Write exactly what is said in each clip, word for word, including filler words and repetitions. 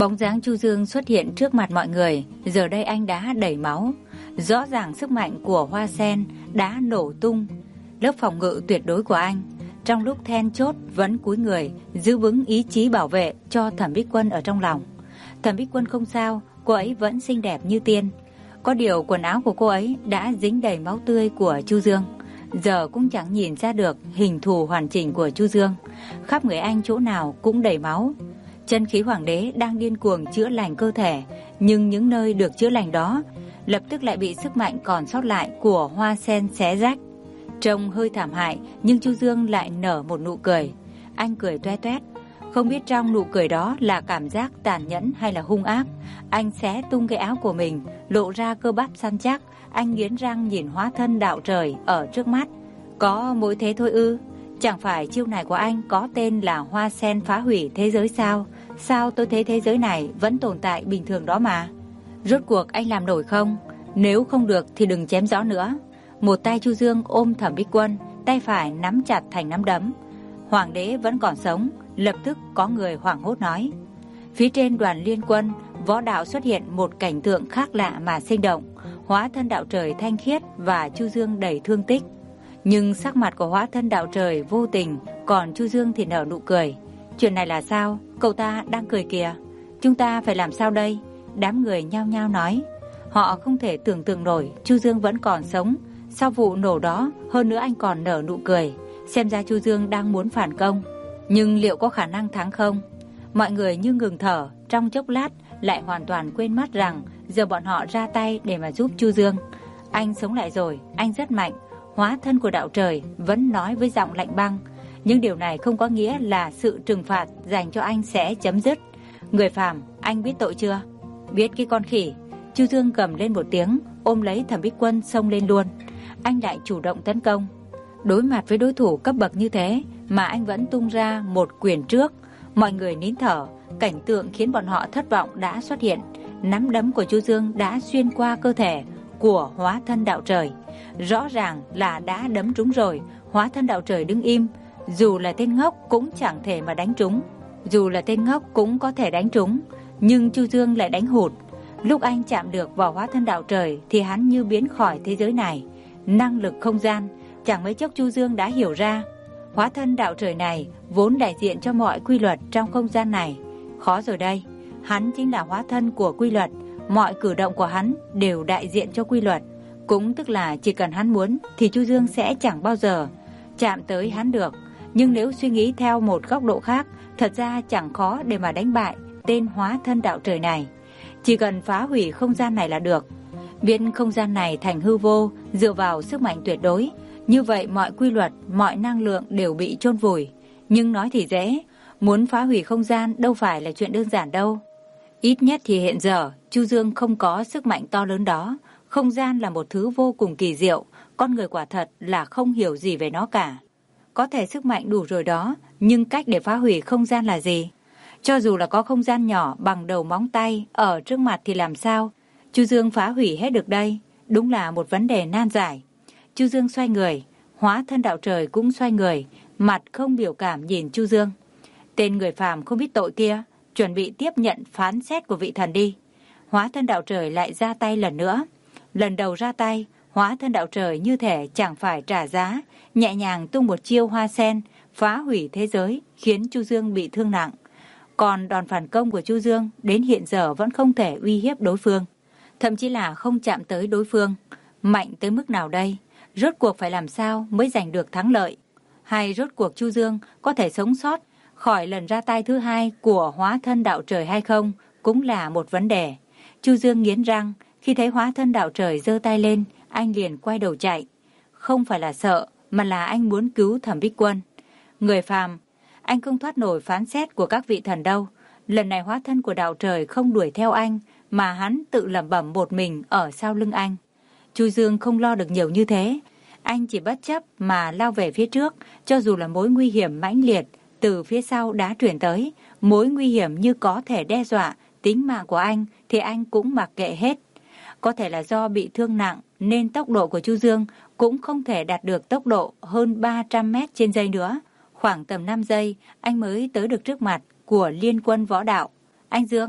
Bóng dáng Chu Dương xuất hiện trước mặt mọi người, giờ đây anh đã đầy máu. Rõ ràng sức mạnh của hoa sen đã nổ tung lớp phòng ngự tuyệt đối của anh. Trong lúc then chốt vẫn cúi người, giữ vững ý chí bảo vệ cho Thẩm Bích Quân ở trong lòng. Thẩm Bích Quân không sao, cô ấy vẫn xinh đẹp như tiên. Có điều quần áo của cô ấy đã dính đầy máu tươi của Chu Dương. Giờ cũng chẳng nhìn ra được hình thù hoàn chỉnh của Chu Dương. Khắp người anh chỗ nào cũng đầy máu. Chân khí hoàng đế đang điên cuồng chữa lành cơ thể, nhưng những nơi được chữa lành đó lập tức lại bị sức mạnh còn sót lại của hoa sen xé rách. Trông hơi thảm hại, nhưng Chu Dương lại nở một nụ cười. Anh cười toe toét, không biết trong nụ cười đó là cảm giác tàn nhẫn hay là hung ác. Anh xé tung cái áo của mình, lộ ra cơ bắp săn chắc. Anh nghiến răng nhìn hóa thân đạo trời ở trước mắt. Có mỗi thế thôi ư? Chẳng phải chiêu này của anh có tên là hoa sen phá hủy thế giới sao? Sao tôi thấy thế giới này vẫn tồn tại bình thường đó mà? Rốt cuộc anh làm nổi không? Nếu không được thì đừng chém gió nữa. Một tay Chu Dương ôm Thẩm Bích Quân, tay phải nắm chặt thành nắm đấm. Hoàng đế vẫn còn sống. Lập tức có người hoảng hốt nói. Phía trên đoàn liên quân, võ đạo xuất hiện một cảnh tượng khác lạ mà sinh động. Hóa thân đạo trời thanh khiết và Chu Dương đầy thương tích. Nhưng sắc mặt của hóa thân đạo trời vô tình, còn Chu Dương thì nở nụ cười. Chuyện này là sao? Cậu ta đang cười kìa. Chúng ta phải làm sao đây? Đám người nhao nhao nói. Họ không thể tưởng tượng nổi Chu Dương vẫn còn sống. Sau vụ nổ đó, hơn nữa anh còn nở nụ cười. Xem ra Chu Dương đang muốn phản công. Nhưng liệu có khả năng thắng không? Mọi người như ngừng thở, trong chốc lát lại hoàn toàn quên mất rằng giờ bọn họ ra tay để mà giúp Chu Dương. Anh sống lại rồi, anh rất mạnh. Hóa thân của đạo trời vẫn nói với giọng lạnh băng. Nhưng điều này không có nghĩa là sự trừng phạt dành cho anh sẽ chấm dứt. Người phàm, anh biết tội chưa? Biết cái con khỉ. Chu Dương cầm lên một tiếng, ôm lấy Thẩm Bích Quân xông lên luôn. Anh lại chủ động tấn công. Đối mặt với đối thủ cấp bậc như thế mà anh vẫn tung ra một quyền trước. Mọi người nín thở. Cảnh tượng khiến bọn họ thất vọng đã xuất hiện. Nắm đấm của Chu Dương đã xuyên qua cơ thể của hóa thân đạo trời. Rõ ràng là đã đấm trúng rồi. Hóa thân đạo trời đứng im. Dù là tên ngốc cũng chẳng thể mà đánh trúng. Dù là tên ngốc cũng có thể đánh trúng. Nhưng Chu Dương lại đánh hụt. Lúc anh chạm được vào hóa thân đạo trời thì hắn như biến khỏi thế giới này. Năng lực không gian. Chẳng mấy chốc Chu Dương đã hiểu ra. Hóa thân đạo trời này vốn đại diện cho mọi quy luật trong không gian này. Khó rồi đây. Hắn chính là hóa thân của quy luật. Mọi cử động của hắn đều đại diện cho quy luật. Cũng tức là chỉ cần hắn muốn thì Chu Dương sẽ chẳng bao giờ chạm tới hắn được. Nhưng nếu suy nghĩ theo một góc độ khác, thật ra chẳng khó để mà đánh bại tên hóa thân đạo trời này. Chỉ cần phá hủy không gian này là được. Biến không gian này thành hư vô dựa vào sức mạnh tuyệt đối. Như vậy mọi quy luật, mọi năng lượng đều bị chôn vùi. Nhưng nói thì dễ, muốn phá hủy không gian đâu phải là chuyện đơn giản đâu. Ít nhất thì hiện giờ, Chu Dương không có sức mạnh to lớn đó. Không gian là một thứ vô cùng kỳ diệu, con người quả thật là không hiểu gì về nó cả. Có thể sức mạnh đủ rồi đó, nhưng cách để phá hủy không gian là gì? Cho dù là có không gian nhỏ bằng đầu móng tay ở trước mặt thì làm sao? Chu Dương phá hủy hết được đây? Đúng là một vấn đề nan giải. Chu Dương xoay người, hóa thân đạo trời cũng xoay người, mặt không biểu cảm nhìn Chu Dương. Tên người phàm không biết tội kia, chuẩn bị tiếp nhận phán xét của vị thần đi. Hóa thân đạo trời lại ra tay lần nữa. Lần đầu ra tay, hóa thân đạo trời như thể chẳng phải trả giá, nhẹ nhàng tung một chiêu hoa sen, phá hủy thế giới, khiến Chu Dương bị thương nặng. Còn đòn phản công của Chu Dương đến hiện giờ vẫn không thể uy hiếp đối phương, thậm chí là không chạm tới đối phương. Mạnh tới mức nào đây? Rốt cuộc phải làm sao mới giành được thắng lợi? Hay rốt cuộc Chu Dương có thể sống sót khỏi lần ra tay thứ hai của hóa thân đạo trời hay không cũng là một vấn đề. Chu Dương nghiến răng, khi thấy hóa thân đạo trời giơ tay lên, anh liền quay đầu chạy. Không phải là sợ, mà là anh muốn cứu Thẩm Bích Quân. Người phàm, anh không thoát nổi phán xét của các vị thần đâu. Lần này hóa thân của đạo trời không đuổi theo anh, mà hắn tự lẩm bẩm một mình ở sau lưng anh. Chu Dương không lo được nhiều như thế. Anh chỉ bất chấp mà lao về phía trước, cho dù là mối nguy hiểm mãnh liệt từ phía sau đã chuyển tới, mối nguy hiểm như có thể đe dọa tính mạng của anh thì anh cũng mặc kệ hết. Có thể là do bị thương nặng nên tốc độ của Chu Dương cũng không thể đạt được tốc độ hơn ba trăm mét trên giây nữa. Khoảng tầm năm giây anh mới tới được trước mặt của liên quân võ đạo. Anh Dương,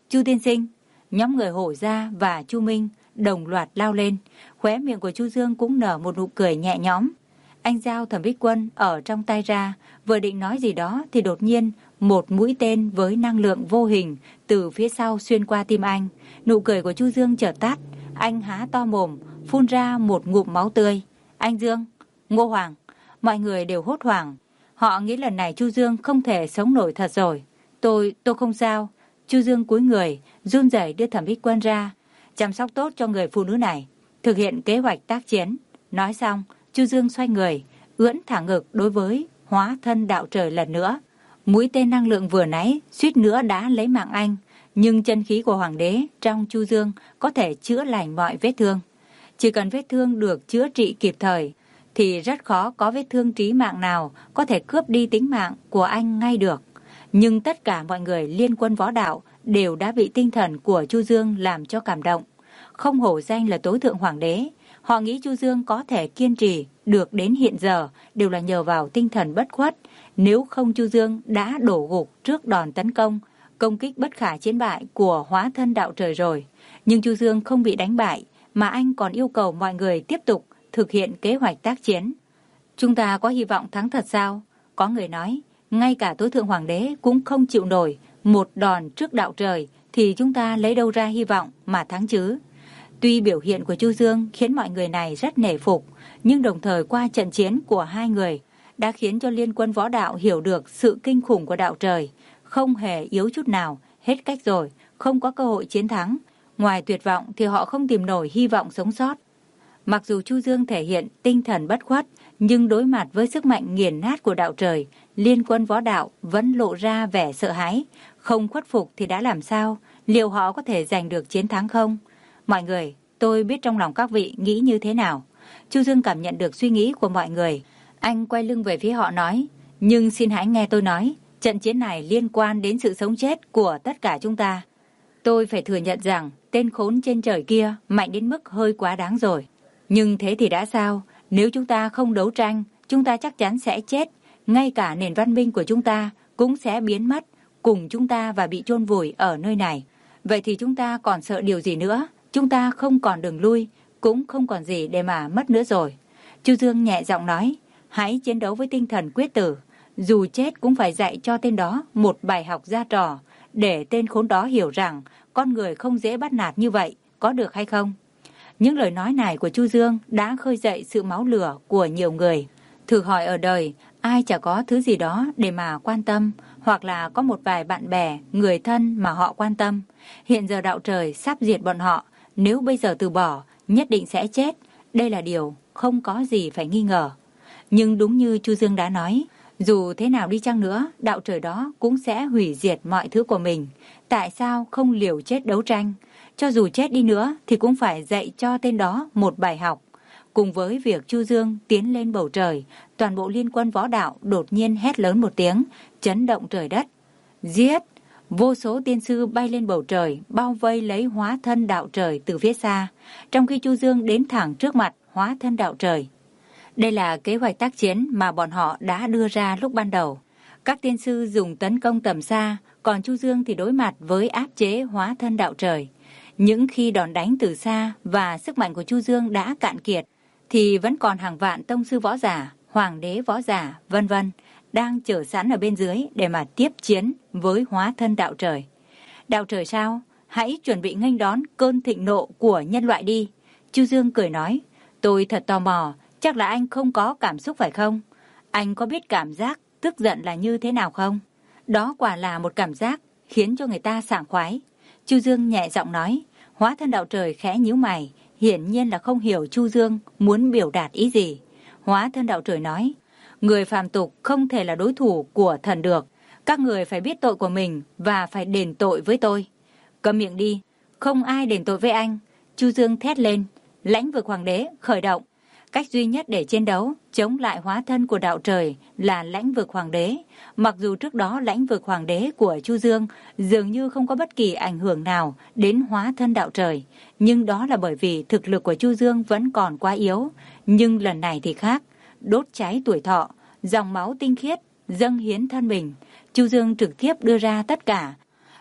Chu tiên sinh. Nhóm người Hổ Gia và Chu Minh đồng loạt lao lên. Khóe miệng của Chu Dương cũng nở một nụ cười nhẹ nhõm. Anh giao Thẩm Bích Quân ở trong tay ra, vừa định nói gì đó thì đột nhiên một mũi tên với năng lượng vô hình từ phía sau xuyên qua tim anh. Nụ cười của Chu Dương chợt tắt, anh há to mồm, phun ra một ngụm máu tươi. Anh Dương, Ngô Hoàng, mọi người đều hốt hoảng. Họ nghĩ lần này Chu Dương không thể sống nổi thật rồi. Tôi, tôi không sao. Chu Dương cúi người, run rẩy đưa Thẩm Bích Quân ra. Chăm sóc tốt cho người phụ nữ này, thực hiện kế hoạch tác chiến. Nói xong, Chu Dương xoay người, ưỡn thẳng ngực đối với hóa thân đạo trời lần nữa. Mũi tên năng lượng vừa nãy suýt nữa đã lấy mạng anh, nhưng chân khí của Hoàng đế trong Chu Dương có thể chữa lành mọi vết thương. Chỉ cần vết thương được chữa trị kịp thời, thì rất khó có vết thương trí mạng nào có thể cướp đi tính mạng của anh ngay được. Nhưng tất cả mọi người liên quân võ đạo đều đã bị tinh thần của Chu Dương làm cho cảm động. Không hổ danh là tối thượng hoàng đế, họ nghĩ Chu Dương có thể kiên trì được đến hiện giờ đều là nhờ vào tinh thần bất khuất. Nếu không, Chu Dương đã đổ gục trước đòn tấn công, công kích bất khả chiến bại của hóa thân đạo trời rồi. Nhưng Chu Dương không bị đánh bại, mà anh còn yêu cầu mọi người tiếp tục thực hiện kế hoạch tác chiến. Chúng ta có hy vọng thắng thật sao? Có người nói, ngay cả tối thượng hoàng đế cũng không chịu nổi một đòn trước đạo trời, thì chúng ta lấy đâu ra hy vọng mà thắng chứ? Tuy biểu hiện của Chu Dương khiến mọi người này rất nể phục, nhưng đồng thời qua trận chiến của hai người đã khiến cho liên quân võ đạo hiểu được sự kinh khủng của đạo trời, không hề yếu chút nào, hết cách rồi, không có cơ hội chiến thắng. Ngoài tuyệt vọng thì họ không tìm nổi hy vọng sống sót. Mặc dù Chu Dương thể hiện tinh thần bất khuất, nhưng đối mặt với sức mạnh nghiền nát của đạo trời, liên quân võ đạo vẫn lộ ra vẻ sợ hãi. Không khuất phục thì đã làm sao? Liệu họ có thể giành được chiến thắng không? Mọi người, tôi biết trong lòng các vị nghĩ như thế nào. Chu Dương cảm nhận được suy nghĩ của mọi người. Anh quay lưng về phía họ nói, nhưng xin hãy nghe tôi nói, trận chiến này liên quan đến sự sống chết của tất cả chúng ta. Tôi phải thừa nhận rằng tên khốn trên trời kia mạnh đến mức hơi quá đáng rồi. Nhưng thế thì đã sao? Nếu chúng ta không đấu tranh, chúng ta chắc chắn sẽ chết. Ngay cả nền văn minh của chúng ta cũng sẽ biến mất cùng chúng ta và bị chôn vùi ở nơi này. Vậy thì chúng ta còn sợ điều gì nữa? Chúng ta không còn đường lui, cũng không còn gì để mà mất nữa rồi. Chu Dương nhẹ giọng nói, hãy chiến đấu với tinh thần quyết tử. Dù chết cũng phải dạy cho tên đó một bài học ra trò, để tên khốn đó hiểu rằng con người không dễ bắt nạt như vậy, có được hay không? Những lời nói này của Chu Dương đã khơi dậy sự máu lửa của nhiều người. Thử hỏi ở đời, ai chả có thứ gì đó để mà quan tâm, hoặc là có một vài bạn bè, người thân mà họ quan tâm. Hiện giờ đạo trời sắp diệt bọn họ, nếu bây giờ từ bỏ, nhất định sẽ chết. Đây là điều không có gì phải nghi ngờ. Nhưng đúng như Chu Dương đã nói, dù thế nào đi chăng nữa, đạo trời đó cũng sẽ hủy diệt mọi thứ của mình. Tại sao không liều chết đấu tranh? Cho dù chết đi nữa thì cũng phải dạy cho tên đó một bài học. Cùng với việc Chu Dương tiến lên bầu trời, toàn bộ liên quân võ đạo đột nhiên hét lớn một tiếng, chấn động trời đất. Giết! Vô số tiên sư bay lên bầu trời, bao vây lấy hóa thân đạo trời từ phía xa, trong khi Chu Dương đến thẳng trước mặt hóa thân đạo trời. Đây là kế hoạch tác chiến mà bọn họ đã đưa ra lúc ban đầu. Các tiên sư dùng tấn công tầm xa, còn Chu Dương thì đối mặt với áp chế hóa thân đạo trời. Những khi đòn đánh từ xa và sức mạnh của Chu Dương đã cạn kiệt, thì vẫn còn hàng vạn tông sư võ giả, hoàng đế võ giả, vân vân đang chờ sẵn ở bên dưới để mà tiếp chiến với hóa thân đạo trời. Đạo trời sao? Hãy chuẩn bị nghênh đón cơn thịnh nộ của nhân loại đi. Chu Dương cười nói, tôi thật tò mò, chắc là anh không có cảm xúc phải không? Anh có biết cảm giác tức giận là như thế nào không? Đó quả là một cảm giác khiến cho người ta sảng khoái. Chu Dương nhẹ giọng nói, hóa thân đạo trời khẽ nhíu mày, hiển nhiên là không hiểu Chu Dương muốn biểu đạt ý gì. Hóa thân đạo trời nói, người phàm tục không thể là đối thủ của thần được. Các người phải biết tội của mình và phải đền tội với tôi. Câm miệng đi, không ai đền tội với anh. Chu Dương thét lên, lãnh vực hoàng đế khởi động. Cách duy nhất để chiến đấu, chống lại hóa thân của đạo trời là lãnh vực hoàng đế. Mặc dù trước đó lãnh vực hoàng đế của Chu Dương dường như không có bất kỳ ảnh hưởng nào đến hóa thân đạo trời, nhưng đó là bởi vì thực lực của Chu Dương vẫn còn quá yếu. Nhưng lần này thì khác, đốt cháy tuổi thọ, dòng máu tinh khiết, dâng hiến thân mình. Chu Dương trực tiếp đưa ra tất cả.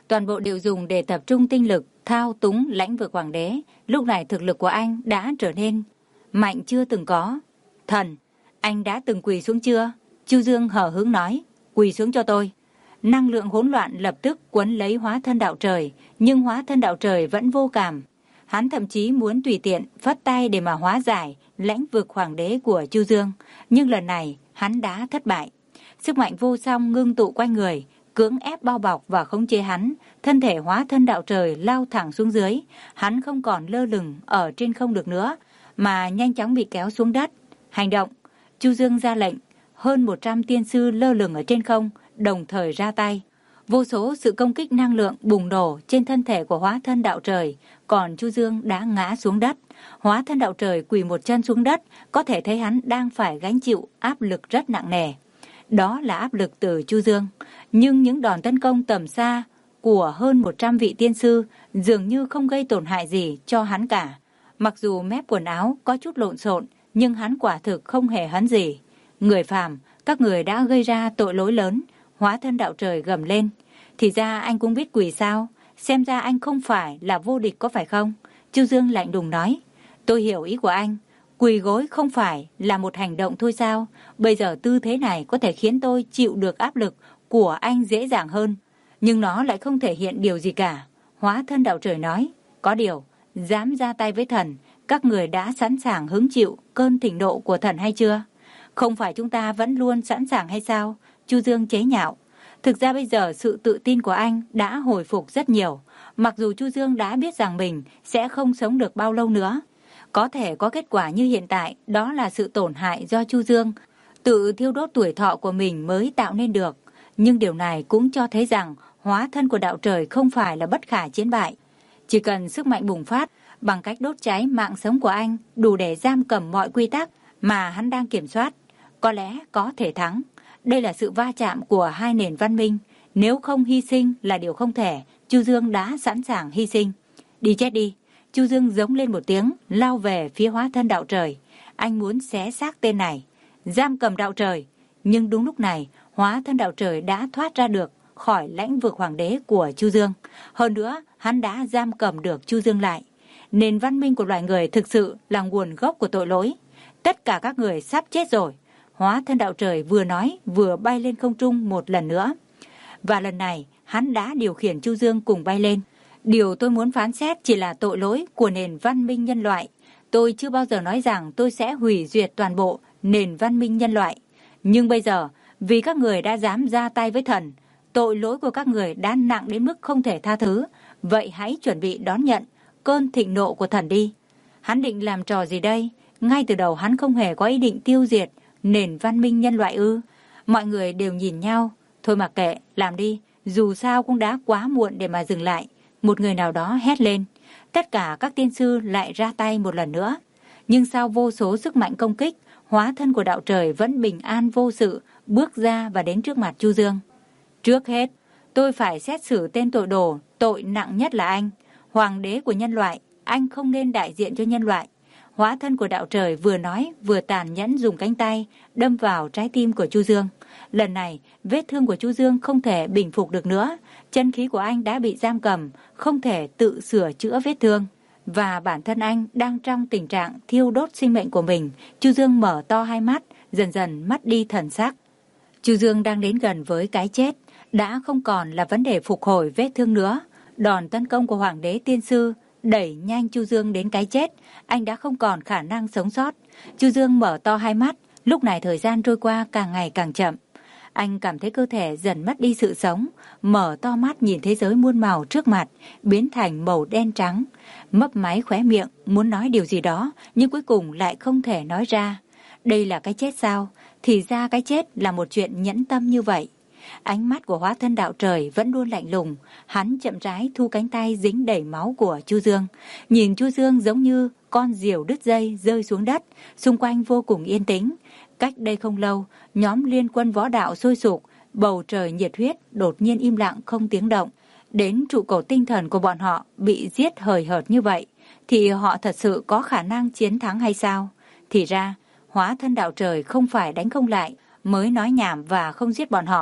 toàn bộ đều dùng để tập trung tinh lực, thao túng lãnh vực hoàng đế. Lúc này thực lực của anh đã trở nên mạnh chưa từng có. Thần, anh đã từng quỳ xuống chưa? Chu Dương hờ hững nói, quỳ xuống cho tôi. Năng lượng hỗn loạn lập tức quấn lấy hóa thân đạo trời, nhưng hóa thân đạo trời vẫn vô cảm. Hắn thậm chí muốn tùy tiện phất tay để mà hóa giải lãnh vực hoàng đế của Chu Dương, nhưng lần này hắn đã thất bại. Sức mạnh vô song ngưng tụ quanh người, cưỡng ép bao bọc và khống chế hắn. Thân thể hóa thân đạo trời lao thẳng xuống dưới, hắn không còn lơ lửng ở trên không được nữa, mà nhanh chóng bị kéo xuống đất. Hành động! Chu Dương ra lệnh. Hơn một trăm tiên sư lơ lửng ở trên không, đồng thời ra tay. Vô số sự công kích năng lượng bùng nổ trên thân thể của hóa thân đạo trời, còn Chu Dương đã ngã xuống đất. Hóa thân đạo trời quỳ một chân xuống đất, có thể thấy hắn đang phải gánh chịu áp lực rất nặng nề. Đó là áp lực từ Chu Dương, nhưng những đòn tấn công tầm xa của hơn một trăm vị tiên sư dường như không gây tổn hại gì cho hắn cả. Mặc dù mép quần áo có chút lộn xộn, nhưng hắn quả thực không hề hấn gì. Người phàm, các người đã gây ra tội lỗi lớn. Hóa thân đạo trời gầm lên. Thì ra anh cũng biết quỳ sao? Xem ra anh không phải là vô địch có phải không? Chu Dương lạnh lùng nói. Tôi hiểu ý của anh. Quỳ gối không phải là một hành động thôi sao? Bây giờ tư thế này có thể khiến tôi chịu được áp lực của anh dễ dàng hơn. Nhưng nó lại không thể hiện điều gì cả. Hóa thân đạo trời nói. Có điều, dám ra tay với thần, các người đã sẵn sàng hứng chịu cơn thịnh nộ của thần hay chưa? Không phải chúng ta vẫn luôn sẵn sàng hay sao? Chu Dương chế nhạo. Thực ra bây giờ sự tự tin của anh đã hồi phục rất nhiều. Mặc dù Chu Dương đã biết rằng mình sẽ không sống được bao lâu nữa. Có thể có kết quả như hiện tại, đó là sự tổn hại do Chu Dương tự thiêu đốt tuổi thọ của mình mới tạo nên được. Nhưng điều này cũng cho thấy rằng hóa thân của đạo trời không phải là bất khả chiến bại. Chỉ cần sức mạnh bùng phát bằng cách đốt cháy mạng sống của anh đủ để giam cầm mọi quy tắc mà hắn đang kiểm soát, có lẽ có thể thắng. Đây là sự va chạm của hai nền văn minh. Nếu không hy sinh là điều không thể, Chu Dương đã sẵn sàng hy sinh. Đi chết đi! Chu Dương giống lên một tiếng, lao về phía hóa thân đạo trời. Anh muốn xé xác tên này, giam cầm đạo trời. Nhưng đúng lúc này, hóa thân đạo trời đã thoát ra được khỏi lãnh vực hoàng đế của Chu Dương. Hơn nữa, hắn đã giam cầm được Chu Dương lại. Nền văn minh của loài người thực sự là nguồn gốc của tội lỗi. Tất cả các người sắp chết rồi. Hóa thân đạo trời vừa nói vừa bay lên không trung một lần nữa. Và lần này hắn đã điều khiển Chu Dương cùng bay lên. Điều tôi muốn phán xét chỉ là tội lỗi của nền văn minh nhân loại. Tôi chưa bao giờ nói rằng tôi sẽ hủy diệt toàn bộ nền văn minh nhân loại. Nhưng bây giờ, vì các người đã dám ra tay với thần, tội lỗi của các người đã nặng đến mức không thể tha thứ. Vậy hãy chuẩn bị đón nhận cơn thịnh nộ của thần đi. Hắn định làm trò gì đây? Ngay từ đầu hắn không hề có ý định tiêu diệt nền văn minh nhân loại ư? Mọi người đều nhìn nhau. Thôi mặc kệ, làm đi. Dù sao cũng đã quá muộn để mà dừng lại. Một người nào đó hét lên. Tất cả các tiên sư lại ra tay một lần nữa. Nhưng sau vô số sức mạnh công kích, hóa thân của đạo trời vẫn bình an vô sự, bước ra và đến trước mặt Chu Dương. Trước hết, tôi phải xét xử tên tội đồ, tội nặng nhất là anh. Hoàng đế của nhân loại, anh không nên đại diện cho nhân loại. Hóa thân của đạo trời vừa nói vừa tàn nhẫn dùng cánh tay đâm vào trái tim của Chu Dương. Lần này, vết thương của Chu Dương không thể bình phục được nữa. Chân khí của anh đã bị giam cầm, không thể tự sửa chữa vết thương. Và bản thân anh đang trong tình trạng thiêu đốt sinh mệnh của mình. Chu Dương mở to hai mắt, dần dần mất đi thần sắc. Chu Dương đang đến gần với cái chết, đã không còn là vấn đề phục hồi vết thương nữa. Đòn tấn công của Hoàng đế tiên sư đẩy nhanh Chu Dương đến cái chết, anh đã không còn khả năng sống sót. Chu Dương mở to hai mắt, lúc này thời gian trôi qua càng ngày càng chậm. Anh cảm thấy cơ thể dần mất đi sự sống, mở to mắt nhìn thế giới muôn màu trước mặt, biến thành màu đen trắng. Mấp máy khóe miệng, muốn nói điều gì đó, nhưng cuối cùng lại không thể nói ra. Đây là cái chết sao? Thì ra cái chết là một chuyện nhẫn tâm như vậy. Ánh mắt của hóa thân đạo trời vẫn luôn lạnh lùng. Hắn chậm rãi thu cánh tay dính đầy máu của Chu Dương. Nhìn Chu Dương giống như con diều đứt dây rơi xuống đất. Xung quanh vô cùng yên tĩnh. Cách đây không lâu, nhóm liên quân võ đạo sôi sục, bầu trời nhiệt huyết đột nhiên im lặng không tiếng động. Đến trụ cột tinh thần của bọn họ bị giết hời hợt như vậy, thì họ thật sự có khả năng chiến thắng hay sao? Thì ra, hóa thân đạo trời không phải đánh không lại mới nói nhảm và không giết bọn họ.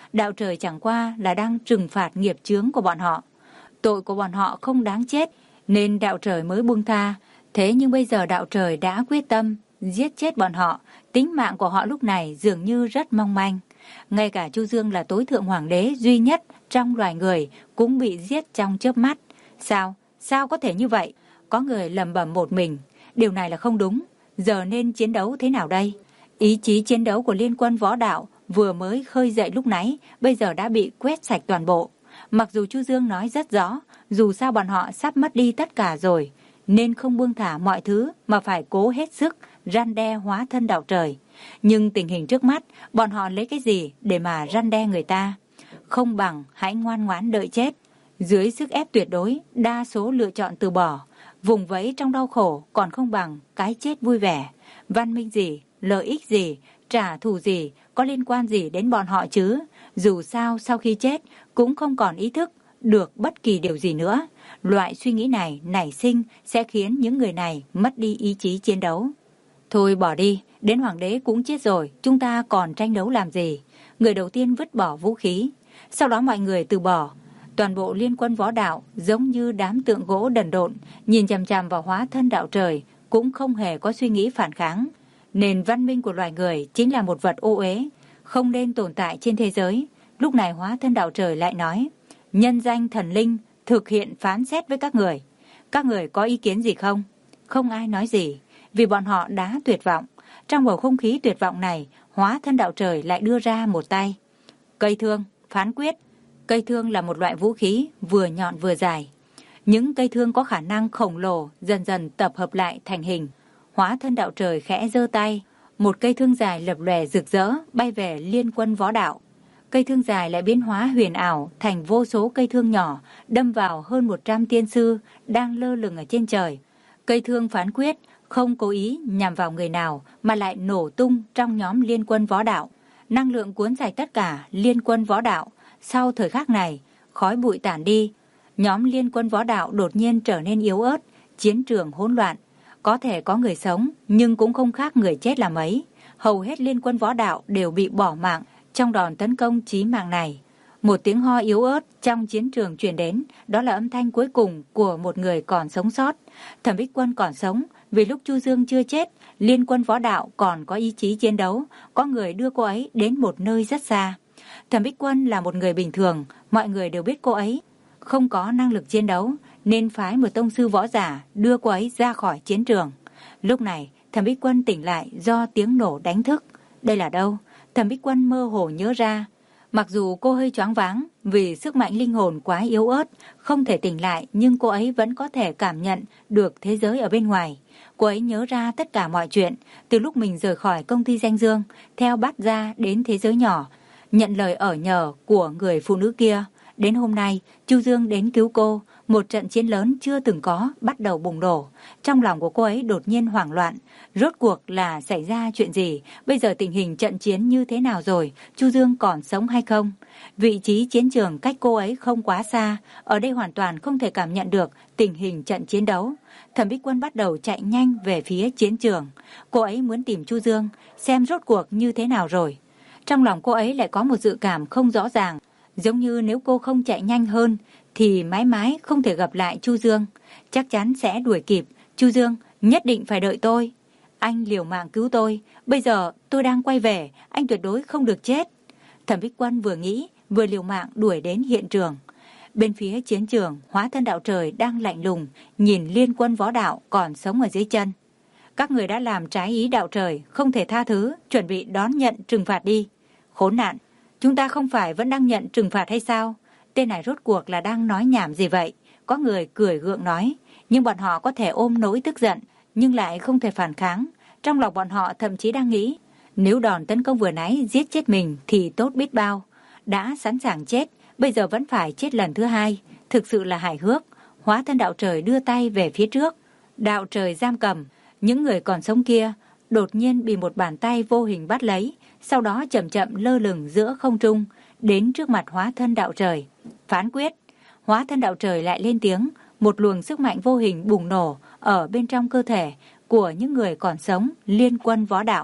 Đạo trời chẳng qua là đang trừng phạt nghiệp chướng của bọn họ. Tội của bọn họ không đáng chết, nên đạo trời mới buông tha. Thế nhưng bây giờ đạo trời đã quyết tâm giết chết bọn họ. Tính mạng của họ lúc này dường như rất mong manh. Ngay cả Chu Dương là tối thượng hoàng đế duy nhất trong loài người cũng bị giết trong chớp mắt. Sao? Sao có thể như vậy? Có người lẩm bẩm một mình. Điều này là không đúng. Giờ nên chiến đấu thế nào đây? Ý chí chiến đấu của liên quân võ đạo vừa mới khơi dậy lúc nãy, bây giờ đã bị quét sạch toàn bộ. Mặc dù Chu Dương nói rất rõ, dù sao bọn họ sắp mất đi tất cả rồi, nên không buông thả mọi thứ mà phải cố hết sức răn đe hóa thân đạo trời. Nhưng tình hình trước mắt, bọn họ lấy cái gì để mà răn đe người ta? Không bằng hãy ngoan ngoãn đợi chết. Dưới sức ép tuyệt đối, đa số lựa chọn từ bỏ. Vùng vẫy trong đau khổ còn không bằng cái chết vui vẻ. Văn minh gì, lợi ích gì, trả thù gì, có liên quan gì đến bọn họ chứ? Dù sao sau khi chết cũng không còn ý thức được bất kỳ điều gì nữa. Loại suy nghĩ này nảy sinh sẽ khiến những người này mất đi ý chí chiến đấu. Thôi bỏ đi, đến hoàng đế cũng chết rồi, chúng ta còn tranh đấu làm gì? Người đầu tiên vứt bỏ vũ khí. Sau đó mọi người từ bỏ. Toàn bộ liên quân võ đạo giống như đám tượng gỗ đần độn, nhìn chằm chằm vào hóa thân đạo trời, cũng không hề có suy nghĩ phản kháng. Nền văn minh của loài người chính là một vật ô uế, không nên tồn tại trên thế giới. Lúc này hóa thân đạo trời lại nói, nhân danh thần linh thực hiện phán xét với các người. Các người có ý kiến gì không? Không ai nói gì, vì bọn họ đã tuyệt vọng. Trong bầu không khí tuyệt vọng này, hóa thân đạo trời lại đưa ra một tay. Cây thương, phán quyết. Cây thương là một loại vũ khí vừa nhọn vừa dài. Những cây thương có khả năng khổng lồ dần dần tập hợp lại thành hình. Hóa thân đạo trời khẽ giơ tay, một cây thương dài lập lòe rực rỡ bay về liên quân võ đạo. Cây thương dài lại biến hóa huyền ảo thành vô số cây thương nhỏ, đâm vào hơn một trăm tiên sư đang lơ lửng ở trên trời. Cây thương phán quyết không cố ý nhằm vào người nào mà lại nổ tung trong nhóm liên quân võ đạo. Năng lượng cuốn sạch tất cả liên quân võ đạo. Sau thời khắc này, khói bụi tản đi, nhóm liên quân võ đạo đột nhiên trở nên yếu ớt, chiến trường hỗn loạn. Có thể có người sống, nhưng cũng không khác người chết là mấy. Hầu hết liên quân võ đạo đều bị bỏ mạng trong đòn tấn công chí mạng này. Một tiếng ho yếu ớt trong chiến trường truyền đến, đó là âm thanh cuối cùng của một người còn sống sót. Thẩm Bích Quân còn sống, vì lúc Chu Dương chưa chết, liên quân võ đạo còn có ý chí chiến đấu, có người đưa cô ấy đến một nơi rất xa. Thẩm Bích Quân là một người bình thường, mọi người đều biết cô ấy không có năng lực chiến đấu, nên phái một tông sư võ giả đưa cô ấy ra khỏi chiến trường. Lúc này, Thẩm Bích Quân tỉnh lại do tiếng nổ đánh thức. Đây là đâu? Thẩm Bích Quân mơ hồ nhớ ra. Mặc dù cô hơi choáng váng vì sức mạnh linh hồn quá yếu ớt, không thể tỉnh lại, nhưng cô ấy vẫn có thể cảm nhận được thế giới ở bên ngoài. Cô ấy nhớ ra tất cả mọi chuyện, từ lúc mình rời khỏi công ty danh dương, theo Bát Gia đến thế giới nhỏ, nhận lời ở nhờ của người phụ nữ kia. Đến hôm nay, Chu Dương đến cứu cô, một trận chiến lớn chưa từng có bắt đầu bùng nổ. Trong lòng của cô ấy đột nhiên hoảng loạn. Rốt cuộc là xảy ra chuyện gì? Bây giờ tình hình trận chiến như thế nào rồi? Chu Dương còn sống hay không? Vị trí chiến trường cách cô ấy không quá xa. Ở đây hoàn toàn không thể cảm nhận được tình hình trận chiến đấu. Thẩm Bích Quân bắt đầu chạy nhanh về phía chiến trường. Cô ấy muốn tìm Chu Dương, xem rốt cuộc như thế nào rồi. Trong lòng cô ấy lại có một dự cảm không rõ ràng. Giống như nếu cô không chạy nhanh hơn thì mãi mãi không thể gặp lại Chu Dương. Chắc chắn sẽ đuổi kịp. Chu Dương nhất định phải đợi tôi. Anh liều mạng cứu tôi. Bây giờ tôi đang quay về. Anh tuyệt đối không được chết. Thẩm Bích Quân vừa nghĩ vừa liều mạng đuổi đến hiện trường. Bên phía chiến trường, hóa thân đạo trời đang lạnh lùng nhìn liên quân võ đạo còn sống ở dưới chân. Các người đã làm trái ý đạo trời, không thể tha thứ, chuẩn bị đón nhận trừng phạt đi. Khốn nạn, chúng ta không phải vẫn đang nhận trừng phạt hay sao? Tên này rốt cuộc là đang nói nhảm gì vậy? Có người cười gượng nói, nhưng bọn họ có thể ôm nỗi tức giận, nhưng lại không thể phản kháng. Trong lòng bọn họ thậm chí đang nghĩ, nếu đòn tấn công vừa nãy giết chết mình thì tốt biết bao. Đã sẵn sàng chết, bây giờ vẫn phải chết lần thứ hai. Thực sự là hài hước. Hóa thân đạo trời đưa tay về phía trước. Đạo trời giam cầm, những người còn sống kia đột nhiên bị một bàn tay vô hình bắt lấy, sau đó chậm chậm lơ lửng giữa không trung, đến trước mặt hóa thân đạo trời. Phán quyết. Hóa thân đạo trời lại lên tiếng, một luồng sức mạnh vô hình bùng nổ ở bên trong cơ thể của những người còn sống liên quân võ đạo.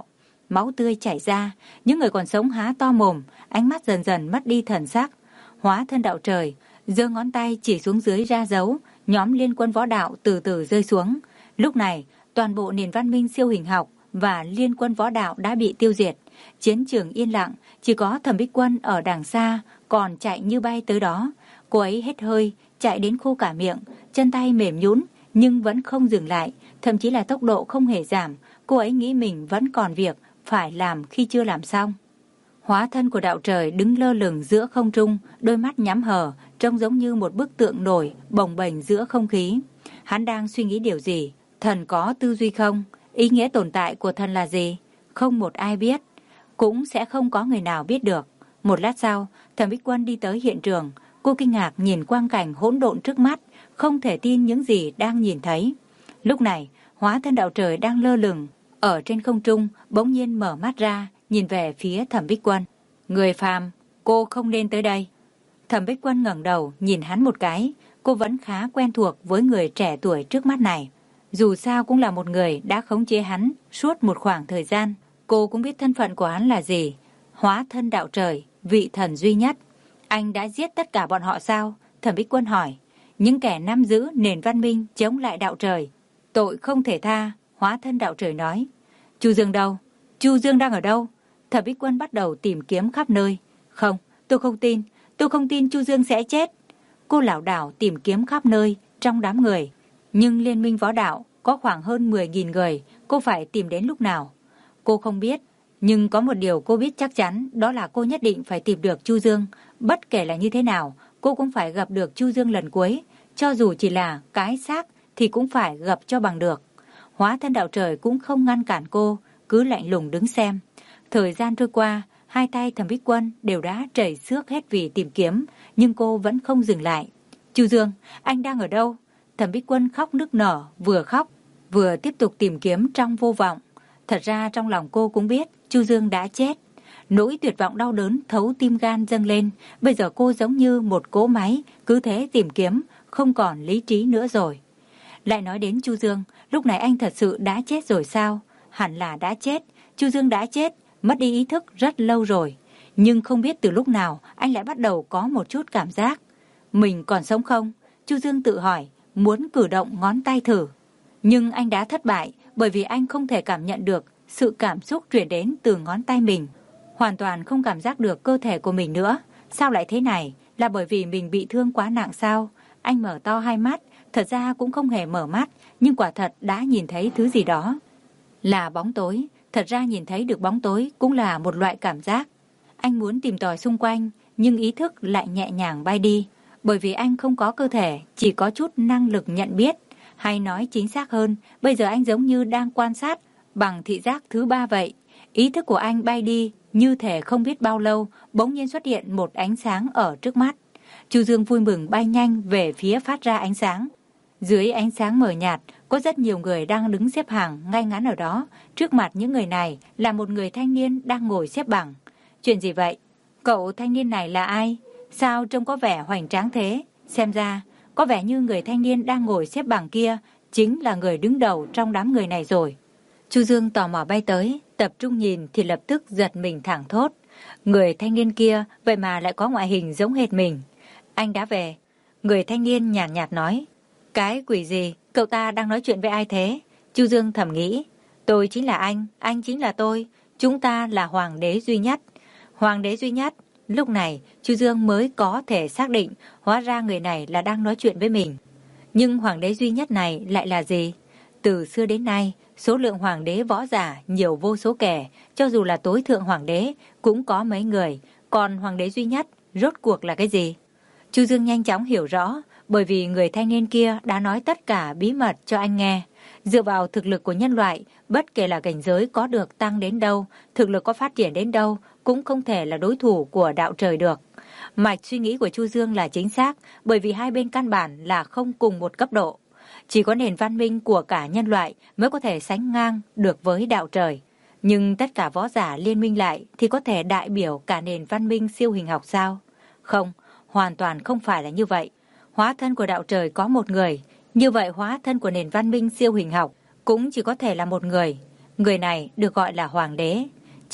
máu tươi chảy ra, những người còn sống há to mồm, ánh mắt dần dần mất đi thần sắc. Hóa thân đạo trời, giơ ngón tay chỉ xuống dưới ra dấu, nhóm liên quân võ đạo từ từ rơi xuống. Lúc này, toàn bộ nền văn minh siêu hình học và liên quân võ đạo đã bị tiêu diệt. Chiến trường yên lặng, chỉ có Thẩm Bích Quân ở đằng xa còn chạy như bay tới đó. Cô ấy hết hơi, chạy đến khô cả miệng, chân tay mềm nhũn nhưng vẫn không dừng lại, thậm chí là tốc độ không hề giảm. Cô ấy nghĩ mình vẫn còn việc phải làm khi chưa làm xong. Hóa thân của đạo trời đứng lơ lửng giữa không trung, đôi mắt nhắm hờ, trông giống như một bức tượng nổi bồng bềnh giữa không khí. Hắn đang suy nghĩ điều gì? Thần có tư duy không? Ý nghĩa tồn tại của thần là gì? Không một ai biết, cũng sẽ không có người nào biết được. Một lát sau, Thẩm Bích Quân đi tới hiện trường. Cô kinh ngạc nhìn quang cảnh hỗn độn trước mắt, không thể tin những gì đang nhìn thấy. Lúc này, hóa thân đạo trời đang lơ lửng ở trên không trung, bỗng nhiên mở mắt ra, nhìn về phía Thẩm Bích Quân. Người phàm, cô không nên tới đây. Thẩm Bích Quân ngẩng đầu nhìn hắn một cái. Cô vẫn khá quen thuộc với người trẻ tuổi trước mắt này. Dù sao cũng là một người đã khống chế hắn suốt một khoảng thời gian. Cô cũng biết thân phận của hắn là gì. Hóa thân đạo trời, vị thần duy nhất. Anh đã giết tất cả bọn họ sao? Thẩm Bích Quân hỏi. Những kẻ nắm giữ nền văn minh chống lại đạo trời, tội không thể tha. Hóa thân đạo trời nói. Chu Dương đâu? Chu Dương đang ở đâu? Thẩm Bích Quân bắt đầu tìm kiếm khắp nơi. Không, tôi không tin. Tôi không tin Chu Dương sẽ chết. Cô lảo đảo tìm kiếm khắp nơi trong đám người. Nhưng liên minh võ đạo có khoảng hơn mười nghìn người. Cô phải tìm đến lúc nào? Cô không biết. Nhưng có một điều cô biết chắc chắn, đó là cô nhất định phải tìm được Chu Dương. Bất kể là như thế nào, cô cũng phải gặp được Chu Dương lần cuối. Cho dù chỉ là cái xác thì cũng phải gặp cho bằng được. Hóa thân đạo trời cũng không ngăn cản cô, cứ lạnh lùng đứng xem. Thời gian trôi qua, hai tay Thẩm Bích Quân đều đã chảy xước hết vì tìm kiếm, nhưng cô vẫn không dừng lại. Chu Dương, anh đang ở đâu? Thẩm Bích Quân khóc nức nở, vừa khóc, vừa tiếp tục tìm kiếm trong vô vọng. Thật ra trong lòng cô cũng biết Chu Dương đã chết. Nỗi tuyệt vọng đau đớn thấu tim gan dâng lên. Bây giờ cô giống như một cỗ máy, cứ thế tìm kiếm, không còn lý trí nữa rồi. Lại nói đến Chu Dương, lúc này anh thật sự đã chết rồi sao? Hẳn là đã chết. Chu Dương đã chết, mất đi ý thức rất lâu rồi. Nhưng không biết từ lúc nào anh lại bắt đầu có một chút cảm giác. Mình còn sống không? Chu Dương tự hỏi, muốn cử động ngón tay thử. Nhưng anh đã thất bại, bởi vì anh không thể cảm nhận được sự cảm xúc truyền đến từ ngón tay mình. Hoàn toàn không cảm giác được cơ thể của mình nữa. Sao lại thế này? Là bởi vì mình bị thương quá nặng sao? Anh mở to hai mắt, thật ra cũng không hề mở mắt, nhưng quả thật đã nhìn thấy thứ gì đó. Là bóng tối, thật ra nhìn thấy được bóng tối cũng là một loại cảm giác. Anh muốn tìm tòi xung quanh, nhưng ý thức lại nhẹ nhàng bay đi. Bởi vì anh không có cơ thể, chỉ có chút năng lực nhận biết. Hay nói chính xác hơn, bây giờ anh giống như đang quan sát bằng thị giác thứ ba vậy. Ý thức của anh bay đi, như thể không biết bao lâu, bỗng nhiên xuất hiện một ánh sáng ở trước mắt. Chu Dương vui mừng bay nhanh về phía phát ra ánh sáng. Dưới ánh sáng mờ nhạt, có rất nhiều người đang đứng xếp hàng ngay ngắn ở đó. Trước mặt những người này là một người thanh niên đang ngồi xếp bằng. Chuyện gì vậy? Cậu thanh niên này là ai? Sao trông có vẻ hoành tráng thế? Xem ra, có vẻ như người thanh niên đang ngồi xếp bằng kia chính là người đứng đầu trong đám người này rồi. Chu Dương tò mò bay tới, tập trung nhìn thì lập tức giật mình thảng thốt. Người thanh niên kia vậy mà lại có ngoại hình giống hệt mình. Anh đã về. Người thanh niên nhàn nhạt, nhạt nói. Cái quỷ gì? Cậu ta đang nói chuyện với ai thế? Chu Dương thầm nghĩ. Tôi chính là anh, anh chính là tôi. Chúng ta là hoàng đế duy nhất. Hoàng đế duy nhất. Lúc này, Chu Dương mới có thể xác định hóa ra người này là đang nói chuyện với mình. Nhưng hoàng đế duy nhất này lại là gì? Từ xưa đến nay, số lượng hoàng đế võ giả nhiều vô số kể, cho dù là tối thượng hoàng đế cũng có mấy người, còn hoàng đế duy nhất rốt cuộc là cái gì? Chu Dương nhanh chóng hiểu rõ, bởi vì người thanh niên kia đã nói tất cả bí mật cho anh nghe. Dựa vào thực lực của nhân loại, bất kể là cảnh giới có được tăng đến đâu, thực lực có phát triển đến đâu, cũng không thể là đối thủ của đạo trời được. Mạch suy nghĩ của Chu Dương là chính xác, bởi vì hai bên căn bản là không cùng một cấp độ. Chỉ có nền văn minh của cả nhân loại mới có thể sánh ngang được với đạo trời. Nhưng tất cả võ giả liên minh lại thì có thể đại biểu cả nền văn minh siêu hình học sao? Không, hoàn toàn không phải là như vậy. Hóa thân của đạo trời có một người, như vậy hóa thân của nền văn minh siêu hình học cũng chỉ có thể là một người. Người này được gọi là hoàng đế.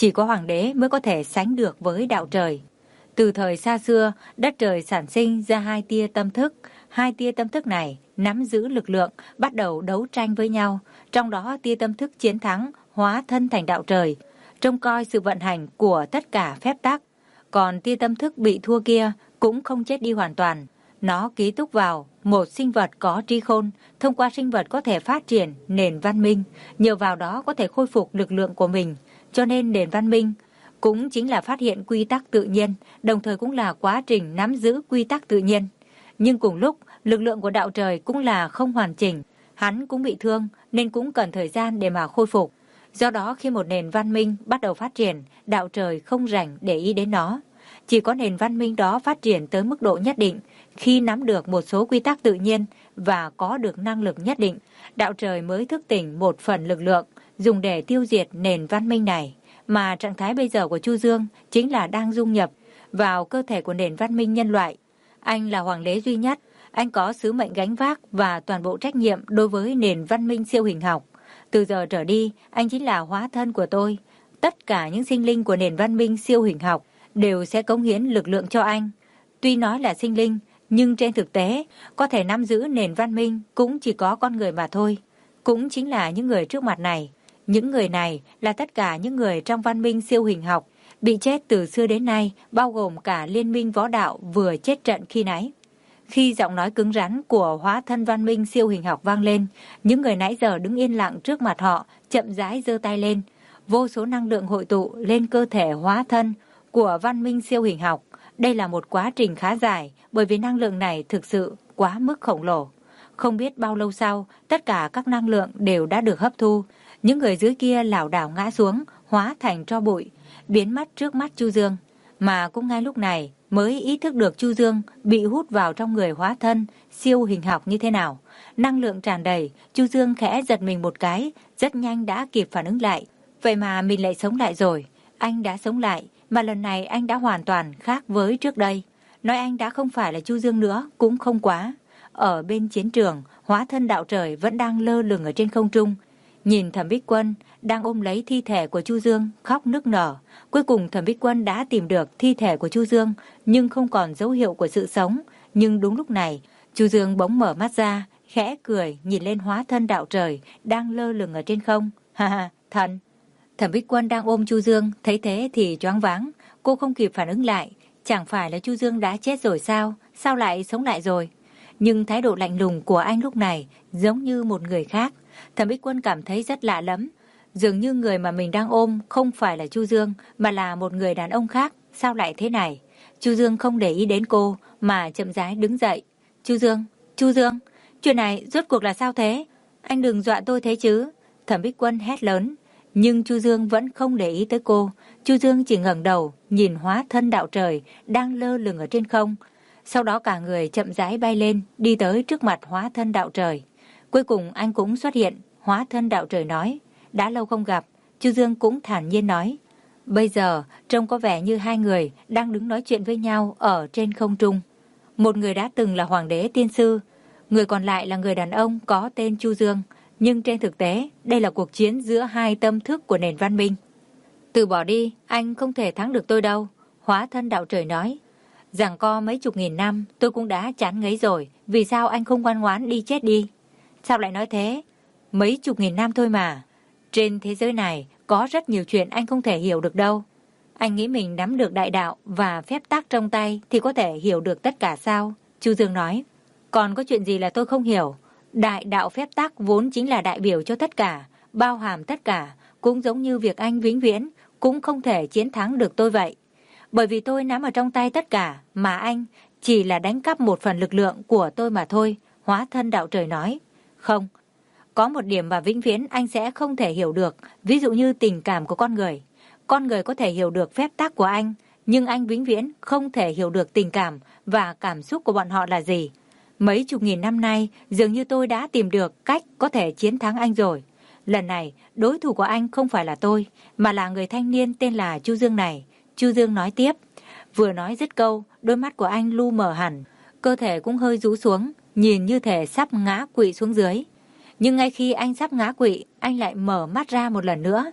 Chỉ có hoàng đế mới có thể sánh được với đạo trời. Từ thời xa xưa, đất trời sản sinh ra hai tia tâm thức. Hai tia tâm thức này nắm giữ lực lượng, bắt đầu đấu tranh với nhau. Trong đó tia tâm thức chiến thắng, hóa thân thành đạo trời, trông coi sự vận hành của tất cả phép tắc. Còn tia tâm thức bị thua kia cũng không chết đi hoàn toàn. Nó ký túc vào một sinh vật có trí khôn, thông qua sinh vật có thể phát triển nền văn minh, nhờ vào đó có thể khôi phục lực lượng của mình. Cho nên nền văn minh cũng chính là phát hiện quy tắc tự nhiên, đồng thời cũng là quá trình nắm giữ quy tắc tự nhiên. Nhưng cùng lúc, lực lượng của đạo trời cũng là không hoàn chỉnh, hắn cũng bị thương nên cũng cần thời gian để mà khôi phục. Do đó khi một nền văn minh bắt đầu phát triển, đạo trời không rảnh để ý đến nó. Chỉ có nền văn minh đó phát triển tới mức độ nhất định, khi nắm được một số quy tắc tự nhiên và có được năng lực nhất định, đạo trời mới thức tỉnh một phần lực lượng, dùng để tiêu diệt nền văn minh này. Mà trạng thái bây giờ của Chu Dương chính là đang dung nhập vào cơ thể của nền văn minh nhân loại. Anh là hoàng đế duy nhất, anh có sứ mệnh gánh vác và toàn bộ trách nhiệm đối với nền văn minh siêu hình học. Từ giờ trở đi, anh chính là hóa thân của tôi. Tất cả những sinh linh của nền văn minh siêu hình học đều sẽ cống hiến lực lượng cho anh. Tuy nói là sinh linh, nhưng trên thực tế, có thể nắm giữ nền văn minh cũng chỉ có con người mà thôi. Cũng chính là những người trước mặt này. Những người này là tất cả những người trong văn minh siêu hình học, bị chết từ xưa đến nay, bao gồm cả liên minh võ đạo vừa chết trận khi nãy. Khi giọng nói cứng rắn của hóa thân văn minh siêu hình học vang lên, những người nãy giờ đứng yên lặng trước mặt họ, chậm rãi giơ tay lên. Vô số năng lượng hội tụ lên cơ thể hóa thân của văn minh siêu hình học. Đây là một quá trình khá dài, bởi vì năng lượng này thực sự quá mức khổng lồ. Không biết bao lâu sau, tất cả các năng lượng đều đã được hấp thu. Những người dưới kia lảo đảo ngã xuống, hóa thành tro bụi, biến mất trước mắt Chu Dương. Mà cũng ngay lúc này mới ý thức được Chu Dương bị hút vào trong người hóa thân siêu hình học như thế nào. Năng lượng tràn đầy, Chu Dương khẽ giật mình một cái, rất nhanh đã kịp phản ứng lại. Vậy mà mình lại sống lại rồi. Anh đã sống lại, mà lần này anh đã hoàn toàn khác với trước đây. Nói anh đã không phải là Chu Dương nữa cũng không quá. Ở bên chiến trường, hóa thân đạo trời vẫn đang lơ lửng ở trên không trung. Nhìn Thẩm Bích Quân đang ôm lấy thi thể của Chu Dương khóc nức nở. Cuối cùng Thẩm Bích Quân đã tìm được thi thể của Chu Dương, nhưng không còn dấu hiệu của sự sống. Nhưng đúng lúc này, Chu Dương bỗng mở mắt ra, khẽ cười nhìn lên hóa thân đạo trời đang lơ lửng ở trên không. Ha ha, thần. Thẩm Bích Quân đang ôm Chu Dương, thấy thế thì choáng váng. Cô không kịp phản ứng lại. Chẳng phải là Chu Dương đã chết rồi sao? Sao lại sống lại rồi? Nhưng thái độ lạnh lùng của anh lúc này giống như một người khác. Thẩm Bích Quân cảm thấy rất lạ lắm. Dường như người mà mình đang ôm không phải là Chu Dương, mà là một người đàn ông khác. Sao lại thế này? Chu Dương không để ý đến cô, mà chậm rãi đứng dậy. Chu Dương, Chu Dương, chuyện này rốt cuộc là sao thế? Anh đừng dọa tôi thế chứ. Thẩm Bích Quân hét lớn. Nhưng Chu Dương vẫn không để ý tới cô. Chu Dương chỉ ngẩng đầu, nhìn hóa thân đạo trời đang lơ lửng ở trên không. Sau đó cả người chậm rãi bay lên, đi tới trước mặt hóa thân đạo trời. Cuối cùng anh cũng xuất hiện. Hóa thân đạo trời nói, đã lâu không gặp. Chu Dương cũng thản nhiên nói, bây giờ trông có vẻ như hai người đang đứng nói chuyện với nhau ở trên không trung. Một người đã từng là hoàng đế tiên sư, người còn lại là người đàn ông có tên Chu Dương. Nhưng trên thực tế, đây là cuộc chiến giữa hai tâm thức của nền văn minh. Từ bỏ đi, anh không thể thắng được tôi đâu. Hóa thân đạo trời nói, giằng co mấy chục nghìn năm tôi cũng đã chán ngấy rồi. Vì sao anh không ngoan ngoãn đi chết đi? Sao lại nói thế? Mấy chục nghìn năm thôi mà. Trên thế giới này có rất nhiều chuyện anh không thể hiểu được đâu. Anh nghĩ mình nắm được đại đạo và phép tắc trong tay thì có thể hiểu được tất cả sao? Chu Dương nói, còn có chuyện gì là tôi không hiểu? Đại đạo phép tắc vốn chính là đại biểu cho tất cả, bao hàm tất cả, cũng giống như việc anh vĩnh viễn cũng không thể chiến thắng được tôi vậy. Bởi vì tôi nắm ở trong tay tất cả, mà anh chỉ là đánh cắp một phần lực lượng của tôi mà thôi. Hóa thân đạo trời nói, không, có một điểm mà vĩnh viễn anh sẽ không thể hiểu được, ví dụ như tình cảm của con người. Con người có thể hiểu được phép tắc của anh, nhưng anh vĩnh viễn không thể hiểu được tình cảm và cảm xúc của bọn họ là gì. Mấy chục nghìn năm nay, dường như tôi đã tìm được cách có thể chiến thắng anh rồi. Lần này, đối thủ của anh không phải là tôi, mà là người thanh niên tên là Chu Dương này. Chu Dương nói tiếp. Vừa nói dứt câu, đôi mắt của anh lu mờ hẳn, cơ thể cũng hơi rũ xuống, nhìn như thể sắp ngã quỵ xuống dưới. Nhưng ngay khi anh sắp ngã quỵ, anh lại mở mắt ra một lần nữa.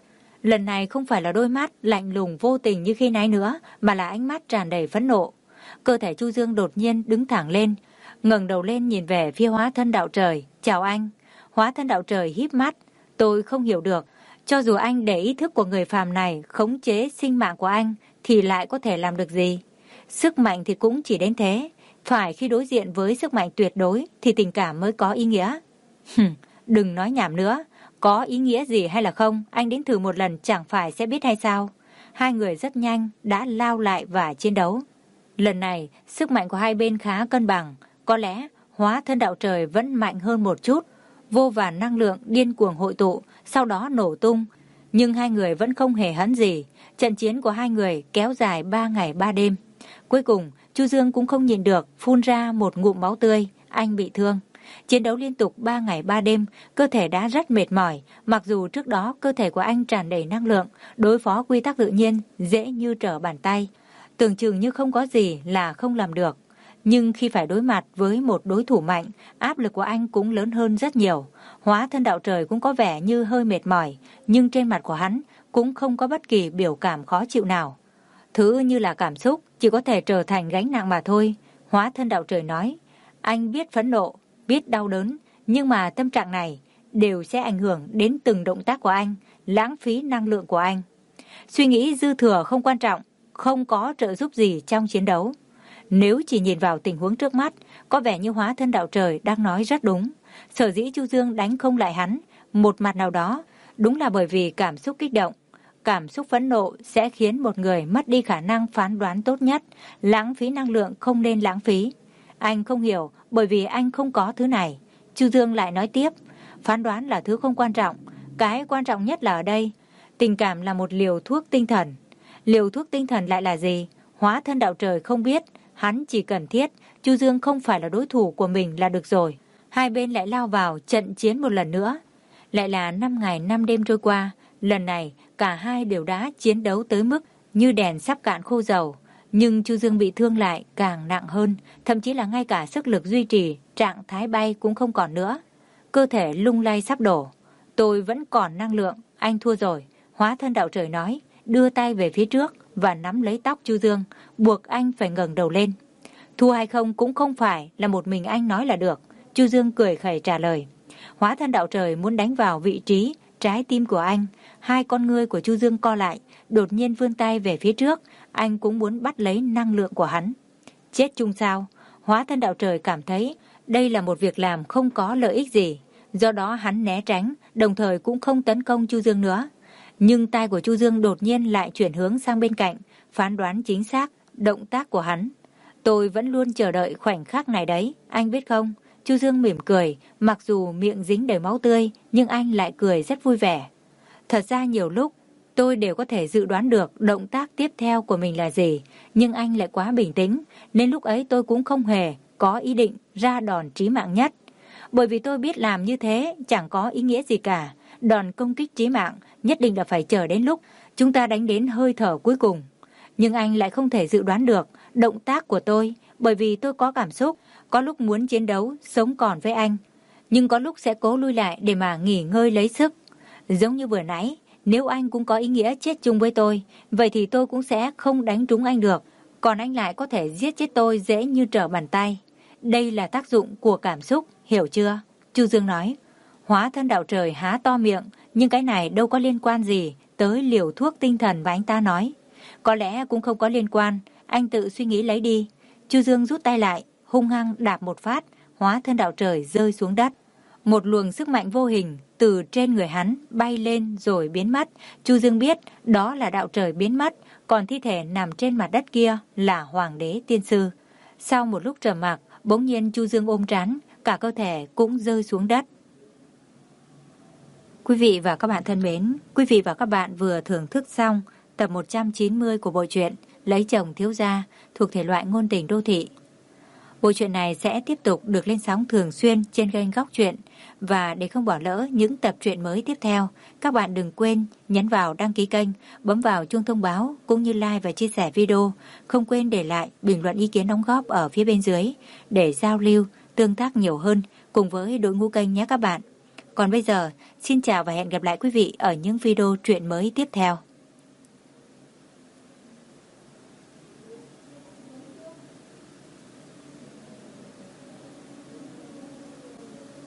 Lần này không phải là đôi mắt lạnh lùng vô tình như khi nãy nữa, mà là ánh mắt tràn đầy phẫn nộ. Cơ thể Chu Dương đột nhiên đứng thẳng lên, ngẩng đầu lên nhìn về phía hóa thân đạo trời. Chào anh. Hóa thân đạo trời híp mắt. Tôi không hiểu được, cho dù anh để ý thức của người phàm này khống chế sinh mạng của anh thì lại có thể làm được gì? Sức mạnh thì cũng chỉ đến thế. Phải khi đối diện với sức mạnh tuyệt đối thì tình cảm mới có ý nghĩa. Hừm, đừng nói nhảm nữa. Có ý nghĩa gì hay là không, anh đến thử một lần chẳng phải sẽ biết hay sao? Hai người rất nhanh đã lao lại và chiến đấu. Lần này, sức mạnh của hai bên khá cân bằng. Có lẽ hóa thân đạo trời vẫn mạnh hơn một chút. Vô vàn năng lượng điên cuồng hội tụ, sau đó nổ tung. Nhưng hai người vẫn không hề hấn gì. Trận chiến của hai người kéo dài ba ngày ba đêm. Cuối cùng, Chu Dương cũng không nhìn được, phun ra một ngụm máu tươi. Anh bị thương. Chiến đấu liên tục ba ngày ba đêm, cơ thể đã rất mệt mỏi. Mặc dù trước đó cơ thể của anh tràn đầy năng lượng, đối phó quy tắc tự nhiên dễ như trở bàn tay. Tưởng chừng như không có gì là không làm được. Nhưng khi phải đối mặt với một đối thủ mạnh, áp lực của anh cũng lớn hơn rất nhiều. Hóa thân đạo trời cũng có vẻ như hơi mệt mỏi, nhưng trên mặt của hắn cũng không có bất kỳ biểu cảm khó chịu nào. Thứ như là cảm xúc chỉ có thể trở thành gánh nặng mà thôi. Hóa thân đạo trời nói, anh biết phẫn nộ, biết đau đớn, nhưng mà tâm trạng này đều sẽ ảnh hưởng đến từng động tác của anh, lãng phí năng lượng của anh. Suy nghĩ dư thừa không quan trọng, không có trợ giúp gì trong chiến đấu. Nếu chỉ nhìn vào tình huống trước mắt, có vẻ như hóa thân đạo trời đang nói rất đúng. Sở dĩ Chu Dương đánh không lại hắn, một mặt nào đó, đúng là bởi vì cảm xúc kích động. Cảm xúc phẫn nộ sẽ khiến một người mất đi khả năng phán đoán tốt nhất, lãng phí năng lượng không nên lãng phí. Anh không hiểu, bởi vì anh không có thứ này. Chu Dương lại nói tiếp, phán đoán là thứ không quan trọng, cái quan trọng nhất là ở đây. Tình cảm là một liều thuốc tinh thần. Liều thuốc tinh thần lại là gì? Hóa thân đạo trời không biết, hắn chỉ cần thiết Chu Dương không phải là đối thủ của mình là được rồi. Hai bên lại lao vào trận chiến một lần nữa. Lại là năm ngày năm đêm trôi qua, lần này cả hai đều đã chiến đấu tới mức như đèn sắp cạn khô dầu. Nhưng Chu Dương bị thương lại càng nặng hơn, thậm chí là ngay cả sức lực duy trì trạng thái bay cũng không còn nữa. Cơ thể lung lay sắp đổ. Tôi vẫn còn năng lượng, anh thua rồi. Hóa thân đạo trời nói, đưa tay về phía trước và nắm lấy tóc Chu Dương, buộc anh phải ngẩng đầu lên. Thua hay không cũng không phải là một mình anh nói là được. Chu Dương cười khẩy trả lời. Hóa thân đạo trời muốn đánh vào vị trí trái tim của anh. Hai con ngươi của Chu Dương co lại, đột nhiên vươn tay về phía trước. Anh cũng muốn bắt lấy năng lượng của hắn. Chết chung sao? Hóa thân đạo trời cảm thấy đây là một việc làm không có lợi ích gì. Do đó hắn né tránh, đồng thời cũng không tấn công Chu Dương nữa. Nhưng tay của Chu Dương đột nhiên lại chuyển hướng sang bên cạnh, phán đoán chính xác động tác của hắn. Tôi vẫn luôn chờ đợi khoảnh khắc này đấy, anh biết không? Chu Dương mỉm cười, mặc dù miệng dính đầy máu tươi, nhưng anh lại cười rất vui vẻ. Thật ra nhiều lúc, tôi đều có thể dự đoán được động tác tiếp theo của mình là gì, nhưng anh lại quá bình tĩnh, nên lúc ấy tôi cũng không hề có ý định ra đòn chí mạng nhất. Bởi vì tôi biết làm như thế chẳng có ý nghĩa gì cả, đòn công kích chí mạng nhất định là phải chờ đến lúc chúng ta đánh đến hơi thở cuối cùng. Nhưng anh lại không thể dự đoán được động tác của tôi, bởi vì tôi có cảm xúc, có lúc muốn chiến đấu, sống còn với anh, nhưng có lúc sẽ cố lui lại để mà nghỉ ngơi lấy sức. Giống như vừa nãy, nếu anh cũng có ý nghĩa chết chung với tôi, vậy thì tôi cũng sẽ không đánh trúng anh được, còn anh lại có thể giết chết tôi dễ như trở bàn tay. Đây là tác dụng của cảm xúc, hiểu chưa? Chu Dương nói. Hóa thân đạo trời há to miệng, nhưng cái này đâu có liên quan gì tới liều thuốc tinh thần mà anh ta nói. Có lẽ cũng không có liên quan, anh tự suy nghĩ lấy đi. Chu Dương rút tay lại, hung hăng đạp một phát, hóa thân đạo trời rơi xuống đất. Một luồng sức mạnh vô hình từ trên người hắn bay lên rồi biến mất. Chu Dương biết đó là đạo trời biến mất, còn thi thể nằm trên mặt đất kia là hoàng đế tiên sư. Sau một lúc trầm mặc, bỗng nhiên Chu Dương ôm trán, cả cơ thể cũng rơi xuống đất. Quý vị và các bạn thân mến, quý vị và các bạn vừa thưởng thức xong tập một trăm chín mươi của bộ truyện Lấy chồng thiếu gia thuộc thể loại ngôn tình đô thị. Bộ truyện này sẽ tiếp tục được lên sóng thường xuyên trên kênh Góc Truyện, và để không bỏ lỡ những tập truyện mới tiếp theo, các bạn đừng quên nhấn vào đăng ký kênh, bấm vào chuông thông báo cũng như like và chia sẻ video, không quên để lại bình luận ý kiến đóng góp ở phía bên dưới để giao lưu, tương tác nhiều hơn cùng với đội ngũ kênh nhé các bạn. Còn bây giờ, xin chào và hẹn gặp lại quý vị ở những video truyện mới tiếp theo.